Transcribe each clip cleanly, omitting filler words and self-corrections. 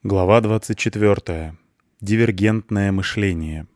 Глава 24. Дивергентное мышление.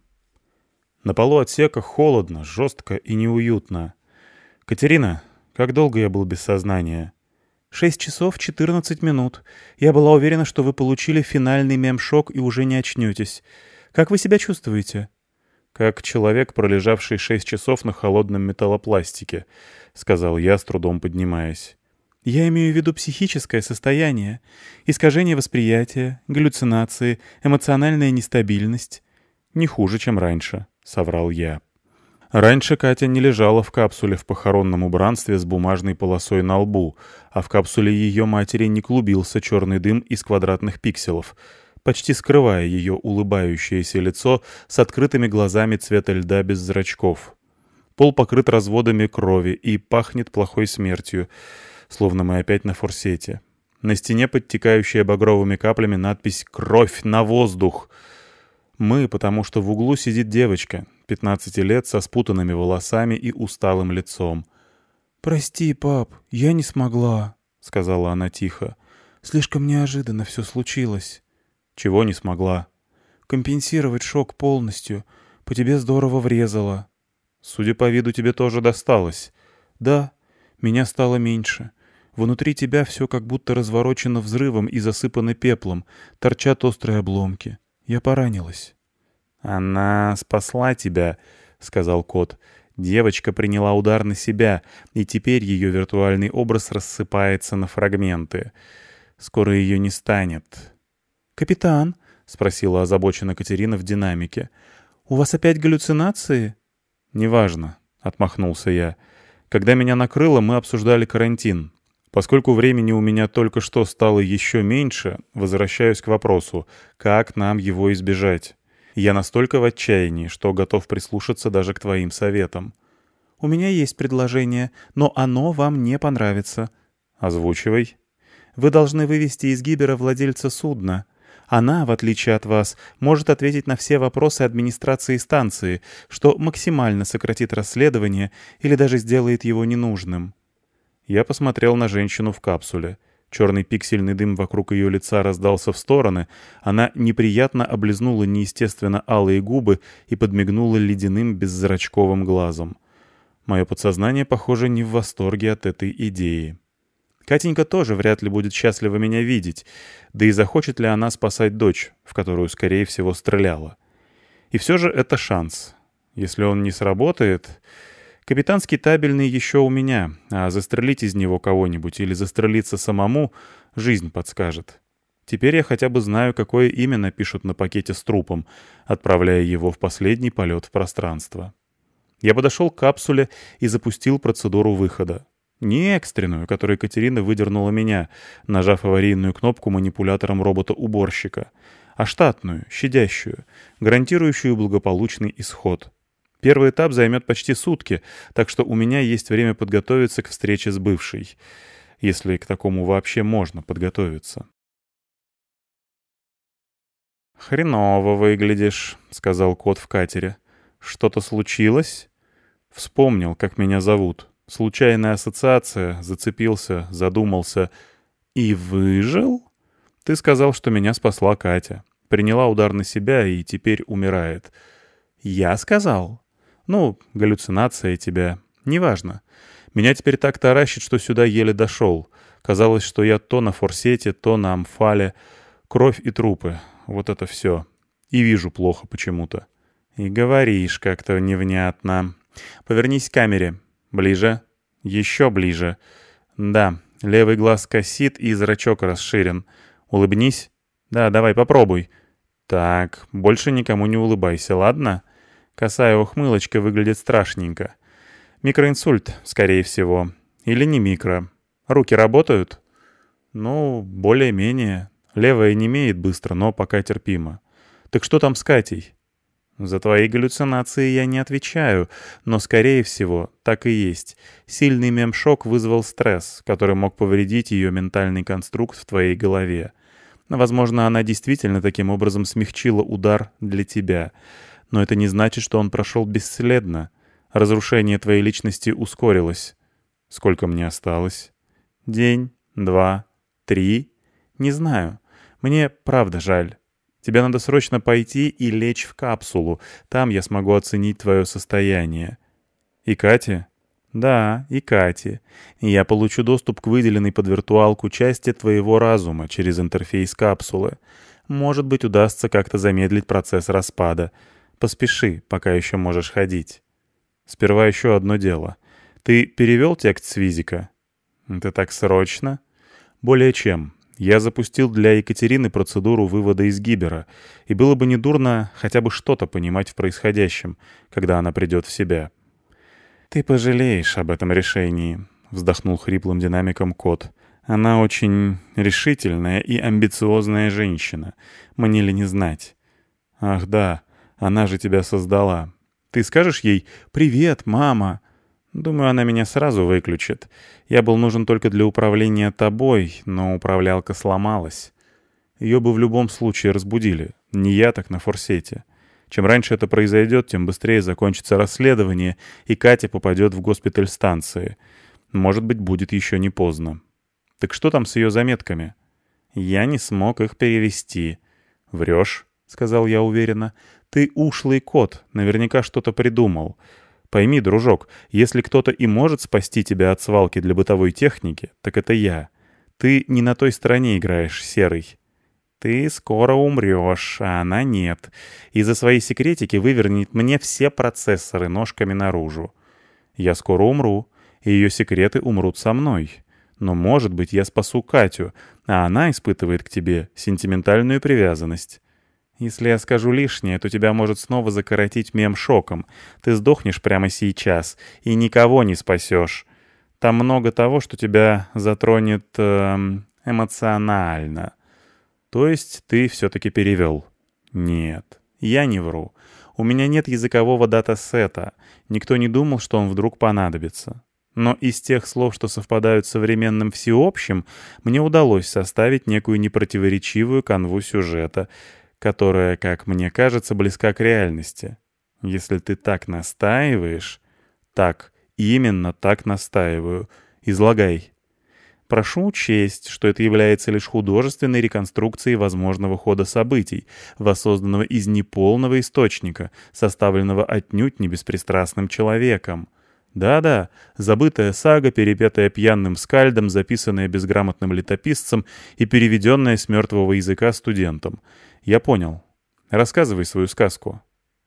На полу отсека холодно, жестко и неуютно. «Катерина, как долго я был без сознания?» 6 часов 14 минут. Я была уверена, что вы получили финальный мемшок и уже не очнетесь. Как вы себя чувствуете?» «Как человек, пролежавший 6 часов на холодном металлопластике», — сказал я, с трудом поднимаясь. «Я имею в виду психическое состояние, искажение восприятия, галлюцинации, эмоциональная нестабильность». «Не хуже, чем раньше», — соврал я. Раньше Катя не лежала в капсуле в похоронном убранстве с бумажной полосой на лбу, а в капсуле ее матери не клубился черный дым из квадратных пикселов, почти скрывая ее улыбающееся лицо с открытыми глазами цвета льда без зрачков. Пол покрыт разводами крови и пахнет плохой смертью, словно мы опять на форсете. На стене, подтекающая багровыми каплями, надпись «Кровь на воздух». Мы, потому что в углу сидит девочка, 15 лет, со спутанными волосами и усталым лицом. «Прости, пап, я не смогла», — сказала она тихо. «Слишком неожиданно все случилось». «Чего не смогла?» «Компенсировать шок полностью. По тебе здорово врезало». «Судя по виду, тебе тоже досталось». «Да, меня стало меньше. Внутри тебя все как будто разворочено взрывом и засыпано пеплом, торчат острые обломки. Я поранилась». «Она спасла тебя», — сказал кот. «Девочка приняла удар на себя, и теперь ее виртуальный образ рассыпается на фрагменты. Скоро ее не станет». «Капитан», — спросила озабоченно Катерина в динамике, — «у вас опять галлюцинации?» «Неважно», — отмахнулся я. «Когда меня накрыло, мы обсуждали карантин. Поскольку времени у меня только что стало еще меньше, возвращаюсь к вопросу, как нам его избежать. Я настолько в отчаянии, что готов прислушаться даже к твоим советам». «У меня есть предложение, но оно вам не понравится». «Озвучивай». «Вы должны вывести из Гибера владельца судна. Она, в отличие от вас, может ответить на все вопросы администрации станции, что максимально сократит расследование или даже сделает его ненужным». Я посмотрел на женщину в капсуле. Черный пиксельный дым вокруг ее лица раздался в стороны. Она неприятно облизнула неестественно алые губы и подмигнула ледяным беззрачковым глазом. Мое подсознание, похоже, не в восторге от этой идеи. Катенька тоже вряд ли будет счастлива меня видеть, да и захочет ли она спасать дочь, в которую, скорее всего, стреляла. И все же это шанс. Если он не сработает... Капитанский табельный еще у меня, а застрелить из него кого-нибудь или застрелиться самому жизнь подскажет. Теперь я хотя бы знаю, какое имя напишут на пакете с трупом, отправляя его в последний полет в пространство. Я подошел к капсуле и запустил процедуру выхода. Не экстренную, которой Катерина выдернула меня, нажав аварийную кнопку манипулятором робота-уборщика, а штатную, щадящую, гарантирующую благополучный исход. Первый этап займет почти сутки, так что у меня есть время подготовиться к встрече с бывшей, если к такому вообще можно подготовиться. «Хреново выглядишь», — сказал кот в катере. «Что-то случилось?» Вспомнил, как меня зовут. Случайная ассоциация, зацепился, задумался. «И выжил?» «Ты сказал, что меня спасла Катя. Приняла удар на себя и теперь умирает». «Я сказал?» «Ну, галлюцинация тебя. Неважно. Меня теперь так таращит, что сюда еле дошел. Казалось, что я то на форсете, то на амфале. Кровь и трупы. Вот это все. И вижу плохо почему-то». «И говоришь как-то невнятно. Повернись к камере. Ближе. Еще ближе. Да, левый глаз косит и зрачок расширен. Улыбнись. Да, давай, попробуй. Так, больше никому не улыбайся, ладно?» Косая ухмылочка выглядит страшненько. Микроинсульт, скорее всего. Или не микро. Руки работают? Ну, более-менее. Левая немеет быстро, но пока терпимо. Так что там с Катей? За твои галлюцинации я не отвечаю, но, скорее всего, так и есть. Сильный мемшок вызвал стресс, который мог повредить ее ментальный конструкт в твоей голове. Возможно, она действительно таким образом смягчила удар для тебя. Но это не значит, что он прошел бесследно. Разрушение твоей личности ускорилось. Сколько мне осталось? День, 2, 3? Не знаю. Мне правда жаль. Тебе надо срочно пойти и лечь в капсулу. Там я смогу оценить твое состояние». «И Кате?» «Да, и Кате. И я получу доступ к выделенной под виртуалку части твоего разума через интерфейс капсулы. Может быть, удастся как-то замедлить процесс распада. Поспеши, пока еще можешь ходить». «Сперва еще одно дело. Ты перевел текст с физика?» «Это так срочно?» «Более чем. Я запустил для Екатерины процедуру вывода из Гибера, и было бы недурно хотя бы что-то понимать в происходящем, когда она придет в себя». «Ты пожалеешь об этом решении», — вздохнул хриплым динамиком кот. «Она очень решительная и амбициозная женщина. Мне ли не знать?» «Ах да, она же тебя создала. Ты скажешь ей «Привет, мама»?» «Думаю, она меня сразу выключит. Я был нужен только для управления тобой, но управлялка сломалась. Ее бы в любом случае разбудили. Не я, так на форсете. Чем раньше это произойдет, тем быстрее закончится расследование, и Катя попадет в госпиталь станции. Может быть, будет еще не поздно. Так что там с ее заметками?» «Я не смог их перевести». «Врешь», — сказал я уверенно. «Ты ушлый кот, наверняка что-то придумал. Пойми, дружок, если кто-то и может спасти тебя от свалки для бытовой техники, так это я. Ты не на той стороне играешь, Серый. Ты скоро умрешь, а она нет. И за свои секретики вывернет мне все процессоры ножками наружу. Я скоро умру, и ее секреты умрут со мной. Но, может быть, я спасу Катю, а она испытывает к тебе сентиментальную привязанность. Если я скажу лишнее, то тебя может снова закоротить мем-шоком. Ты сдохнешь прямо сейчас и никого не спасешь. Там много того, что тебя затронет эмоционально. То есть ты все-таки перевел? Нет, я не вру. У меня нет языкового датасета. Никто не думал, что он вдруг понадобится. Но из тех слов, что совпадают с современным всеобщим, мне удалось составить некую непротиворечивую канву сюжета — которая, как мне кажется, близка к реальности. Если ты так настаиваешь... Так, именно так настаиваю. Излагай. Прошу учесть, что это является лишь художественной реконструкцией возможного хода событий, воссозданного из неполного источника, составленного отнюдь не беспристрастным человеком. Да-да, забытая сага, перепетая пьяным скальдом, записанная безграмотным летописцем и переведенная с мертвого языка студентом. Я понял. Рассказывай свою сказку.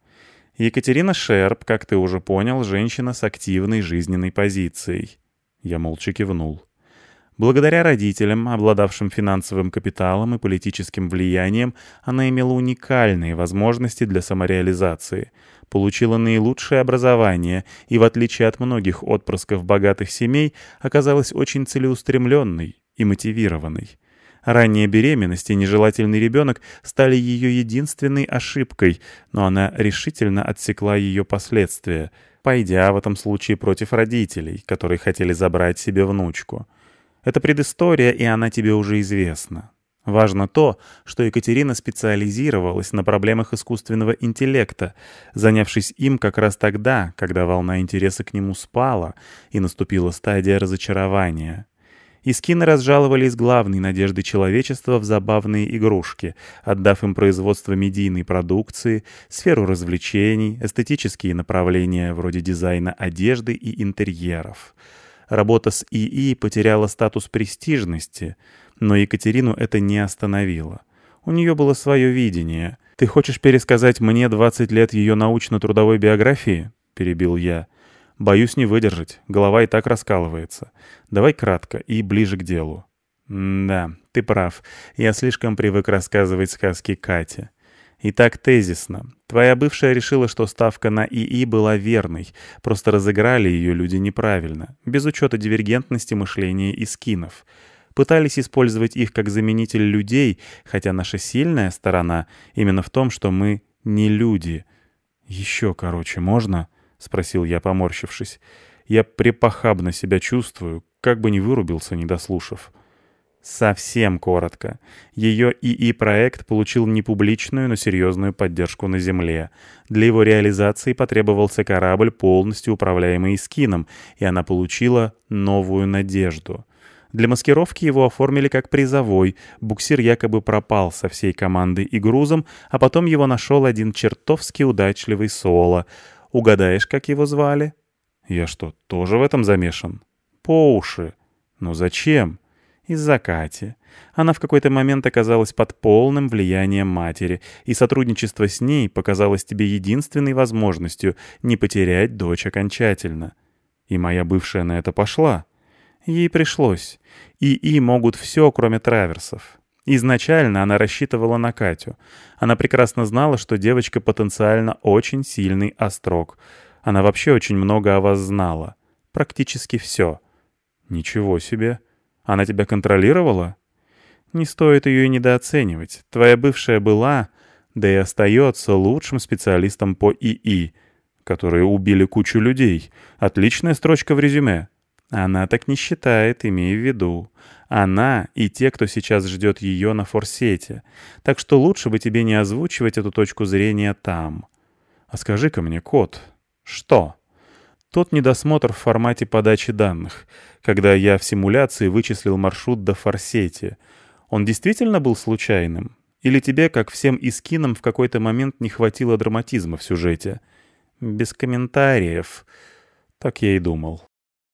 Екатерина Шерп, как ты уже понял, женщина с активной жизненной позицией. Я молча кивнул. Благодаря родителям, обладавшим финансовым капиталом и политическим влиянием, она имела уникальные возможности для самореализации, получила наилучшее образование и, в отличие от многих отпрысков богатых семей, оказалась очень целеустремленной и мотивированной. Ранняя беременность и нежелательный ребенок стали ее единственной ошибкой, но она решительно отсекла ее последствия, пойдя в этом случае против родителей, которые хотели забрать себе внучку. Это предыстория, и она тебе уже известна. Важно то, что Екатерина специализировалась на проблемах искусственного интеллекта, занявшись им как раз тогда, когда волна интереса к нему спала, и наступила стадия разочарования. Искины разжаловались главной надеждой человечества в забавные игрушки, отдав им производство медийной продукции, сферу развлечений, эстетические направления вроде дизайна одежды и интерьеров. Работа с ИИ потеряла статус престижности, но Екатерину это не остановило. У нее было свое видение. «Ты хочешь пересказать мне 20 лет ее научно-трудовой биографии?» — перебил я. «Боюсь не выдержать, голова и так раскалывается. Давай кратко и ближе к делу». «Да, ты прав. Я слишком привык рассказывать сказки Кате. Итак, тезисно. Твоя бывшая решила, что ставка на ИИ была верной, просто разыграли ее люди неправильно, без учета дивергентности мышления и скинов. Пытались использовать их как заменитель людей, хотя наша сильная сторона именно в том, что мы не люди. Еще короче можно?» — спросил я, поморщившись. «Я препохабно себя чувствую, как бы не вырубился, не дослушав». Совсем коротко. Ее ИИ-проект получил непубличную, но серьезную поддержку на Земле. Для его реализации потребовался корабль, полностью управляемый Искином, и она получила новую надежду. Для маскировки его оформили как призовой, буксир якобы пропал со всей командой и грузом, а потом его нашел один чертовски удачливый Соло. Угадаешь, как его звали? Я что, тоже в этом замешан? По уши. Но зачем? Из-за Кати. Она в какой-то момент оказалась под полным влиянием матери, и сотрудничество с ней показалось тебе единственной возможностью не потерять дочь окончательно. И моя бывшая на это пошла. Ей пришлось. ИИ могут все, кроме траверсов. Изначально она рассчитывала на Катю. Она прекрасно знала, что девочка потенциально очень сильный острог. Она вообще очень много о вас знала. Практически все. Ничего себе. Она тебя контролировала? Не стоит ее и недооценивать. Твоя бывшая была, да и остается лучшим специалистом по ИИ, которые убили кучу людей. Отличная строчка в резюме. Она так не считает, имея в виду. Она и те, кто сейчас ждет ее на форсете. Так что лучше бы тебе не озвучивать эту точку зрения там. А скажи-ка мне, кот. Что? Тот недосмотр в формате подачи данных, когда я в симуляции вычислил маршрут до форсете. Он действительно был случайным? Или тебе, как всем искинам, в какой-то момент не хватило драматизма в сюжете? Без комментариев. Так я и думал.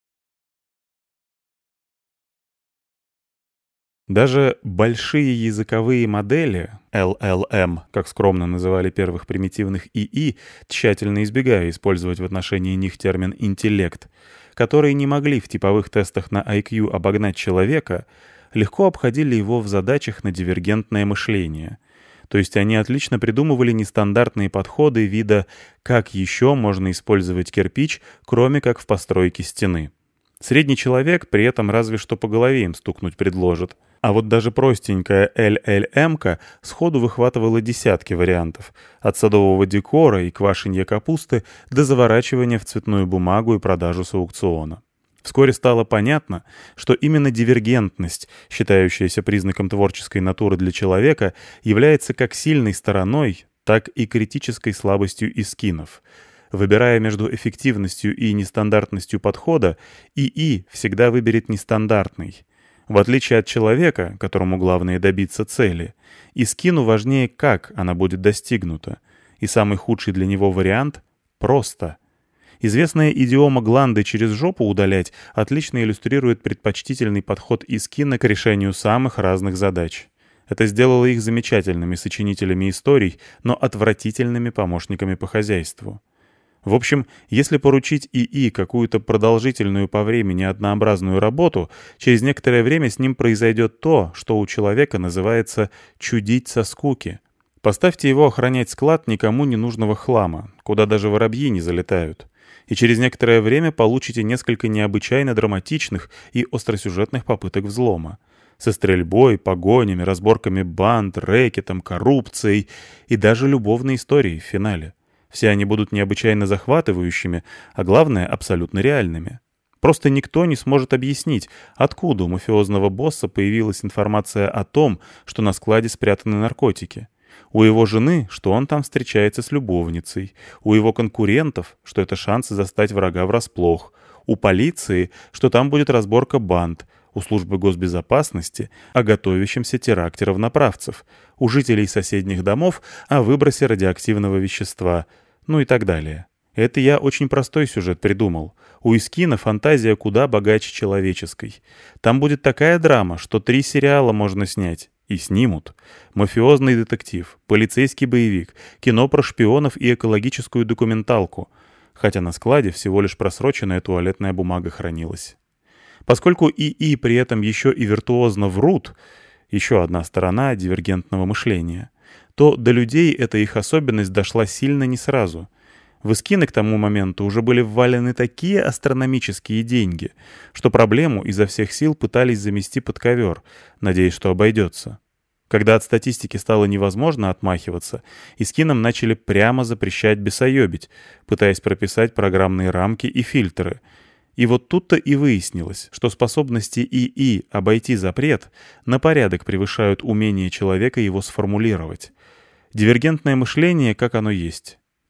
Даже большие языковые модели, LLM, как скромно называли первых примитивных ИИ, тщательно избегая использовать в отношении них термин «интеллект», которые не могли в типовых тестах на IQ обогнать человека, легко обходили его в задачах на дивергентное мышление. То есть они отлично придумывали нестандартные подходы вида «как еще можно использовать кирпич, кроме как в постройке стены». Средний человек при этом разве что по голове им стукнуть предложит. А вот даже простенькая LLM-ка сходу выхватывала десятки вариантов. От садового декора и квашенья капусты до заворачивания в цветную бумагу и продажу с аукциона. Вскоре стало понятно, что именно дивергентность, считающаяся признаком творческой натуры для человека, является как сильной стороной, так и критической слабостью искинов. Выбирая между эффективностью и нестандартностью подхода, ИИ всегда выберет нестандартный. В отличие от человека, которому главное добиться цели, искину важнее, как она будет достигнута. И самый худший для него вариант — просто. Известная идиома «гланды через жопу удалять» отлично иллюстрирует предпочтительный подход искина к решению самых разных задач. Это сделало их замечательными сочинителями историй, но отвратительными помощниками по хозяйству. В общем, если поручить ИИ какую-то продолжительную по времени однообразную работу, через некоторое время с ним произойдет то, что у человека называется «чудить со скуки». Поставьте его охранять склад никому не нужного хлама, куда даже воробьи не залетают. И через некоторое время получите несколько необычайно драматичных и остросюжетных попыток взлома. Со стрельбой, погонями, разборками банд, рэкетом, коррупцией и даже любовной историей в финале. Все они будут необычайно захватывающими, а главное, абсолютно реальными. Просто никто не сможет объяснить, откуда у мафиозного босса появилась информация о том, что на складе спрятаны наркотики. У его жены, что он там встречается с любовницей. У его конкурентов, что это шанс застать врага врасплох. У полиции, что там будет разборка банд. У службы госбезопасности о готовящемся теракте равноправцев. У жителей соседних домов о выбросе радиоактивного вещества. Ну и так далее. Это я очень простой сюжет придумал. У Искина фантазия куда богаче человеческой. Там будет такая драма, что 3 сериала можно снять. И снимут. Мафиозный детектив, полицейский боевик, кино про шпионов и экологическую документалку. Хотя на складе всего лишь просроченная туалетная бумага хранилась. Поскольку ИИ при этом еще и виртуозно врут, еще одна сторона дивергентного мышления, то до людей эта их особенность дошла сильно не сразу. В Искины к тому моменту уже были ввалены такие астрономические деньги, что проблему изо всех сил пытались замести под ковер, надеясь, что обойдется. Когда от статистики стало невозможно отмахиваться, Искинам начали прямо запрещать бесоебить, пытаясь прописать программные рамки и фильтры. И вот тут-то и выяснилось, что способности ИИ обойти запрет на порядок превышают умение человека его сформулировать. Дивергентное мышление, как оно есть.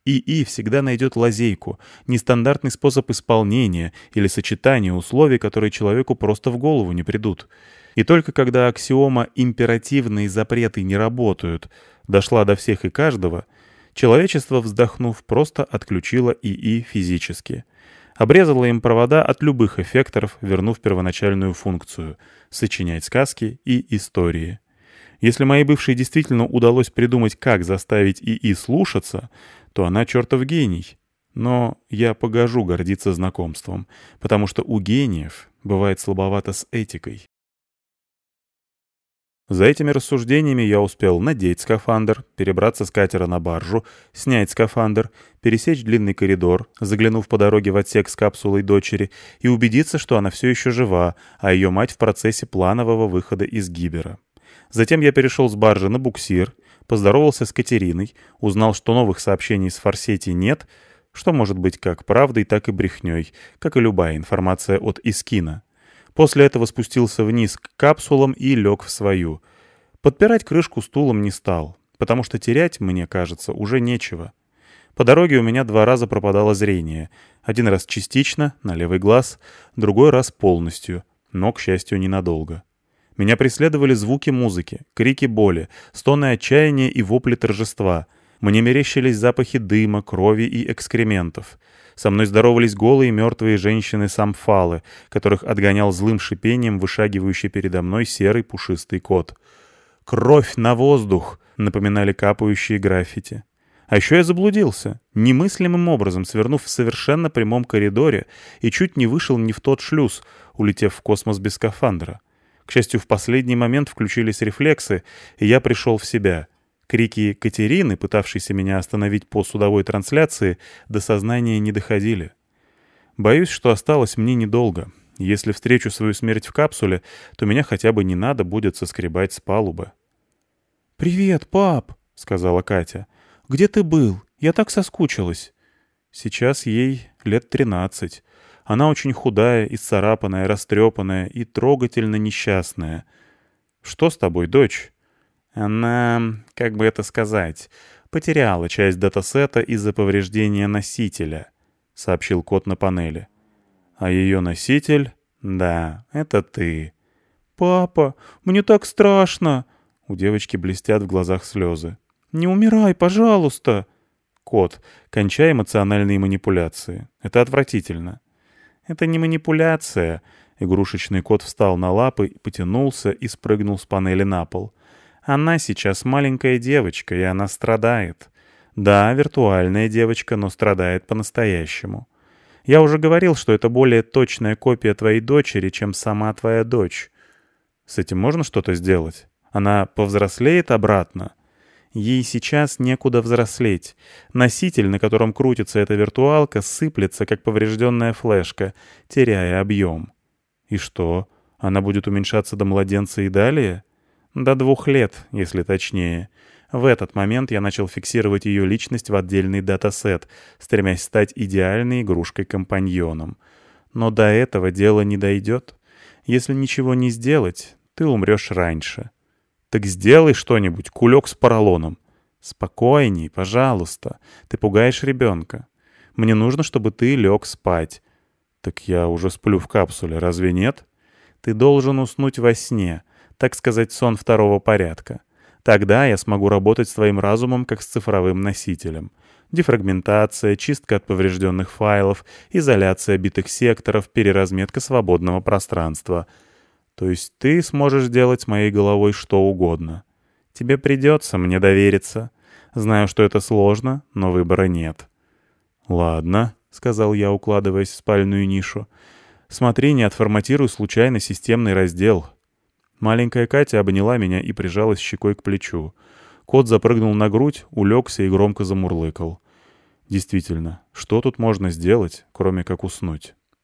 ИИ всегда найдет лазейку, нестандартный способ исполнения или сочетания условий, которые человеку просто в голову не придут. И только когда аксиома «императивные запреты не работают» дошла до всех и каждого, человечество, вздохнув, просто отключило ИИ физически. Обрезало им провода от любых эффекторов, вернув первоначальную функцию — сочинять сказки и истории. Если моей бывшей действительно удалось придумать, как заставить ИИ слушаться, то она чертов гений. Но я погожу гордиться знакомством, потому что у гениев бывает слабовато с этикой. За этими рассуждениями я успел надеть скафандр, перебраться с катера на баржу, снять скафандр, пересечь длинный коридор, заглянув по дороге в отсек с капсулой дочери и убедиться, что она все еще жива, а ее мать в процессе планового выхода из Гибера. Затем я перешел с баржи на буксир, поздоровался с Катериной, узнал, что новых сообщений с Форсети нет, что может быть как правдой, так и брехней, как и любая информация от Искина. После этого спустился вниз к капсулам и лег в свою. Подпирать крышку стулом не стал, потому что терять, мне кажется, уже нечего. По дороге у меня 2 раза пропадало зрение. 1 раз частично, на левый глаз, другой раз полностью, но, к счастью, ненадолго. Меня преследовали звуки музыки, крики боли, стоны отчаяния и вопли торжества. Мне мерещились запахи дыма, крови и экскрементов. Со мной здоровались голые мертвые женщины-самфалы, которых отгонял злым шипением вышагивающий передо мной серый пушистый кот. «Кровь на воздух!» — напоминали капающие граффити. А еще я заблудился, немыслимым образом свернув в совершенно прямом коридоре и чуть не вышел не в тот шлюз, улетев в космос без скафандра. К счастью, в последний момент включились рефлексы, и я пришел в себя. Крики Катерины, пытавшейся меня остановить по судовой трансляции, до сознания не доходили. Боюсь, что осталось мне недолго. Если встречу свою смерть в капсуле, то меня хотя бы не надо будет соскребать с палубы. «Привет, пап», — сказала Катя. «Где ты был? Я так соскучилась». Сейчас ей лет 13. Она очень худая, исцарапанная, растрепанная и трогательно несчастная. «Что с тобой, дочь?» Она, как бы это сказать, потеряла часть датасета из-за повреждения носителя, — сообщил кот на панели. А ее носитель? Да, это ты. «Папа, мне так страшно!» У девочки блестят в глазах слезы. «Не умирай, пожалуйста!» Кот, кончай эмоциональные манипуляции. Это отвратительно. Это не манипуляция. Игрушечный кот встал на лапы, потянулся и спрыгнул с панели на пол. Она сейчас маленькая девочка, и она страдает. Да, виртуальная девочка, но страдает по-настоящему. Я уже говорил, что это более точная копия твоей дочери, чем сама твоя дочь. С этим можно что-то сделать? Она повзрослеет обратно? Ей сейчас некуда взрослеть. Носитель, на котором крутится эта виртуалка, сыплется, как поврежденная флешка, теряя объем. И что, она будет уменьшаться до младенца и далее? До 2 лет, если точнее. В этот момент я начал фиксировать ее личность в отдельный датасет, стремясь стать идеальной игрушкой-компаньоном. Но до этого дело не дойдет. Если ничего не сделать, ты умрешь раньше. Так сделай что-нибудь, кулек с поролоном. Спокойней, пожалуйста. Ты пугаешь ребенка. Мне нужно, чтобы ты лег спать. Так я уже сплю в капсуле, разве нет? Ты должен уснуть во сне. Так сказать, сон 2-го порядка. Тогда я смогу работать с твоим разумом как с цифровым носителем. Дефрагментация, чистка от поврежденных файлов, изоляция битых секторов, переразметка свободного пространства. То есть ты сможешь делать с моей головой что угодно. Тебе придется мне довериться. Знаю, что это сложно, но выбора нет. «Ладно», — сказал я, укладываясь в спальную нишу. «Смотри, не отформатируй случайно системный раздел». Маленькая Катя обняла меня и прижалась щекой к плечу. Кот запрыгнул на грудь, улегся и громко замурлыкал. Действительно, что тут можно сделать, кроме как уснуть?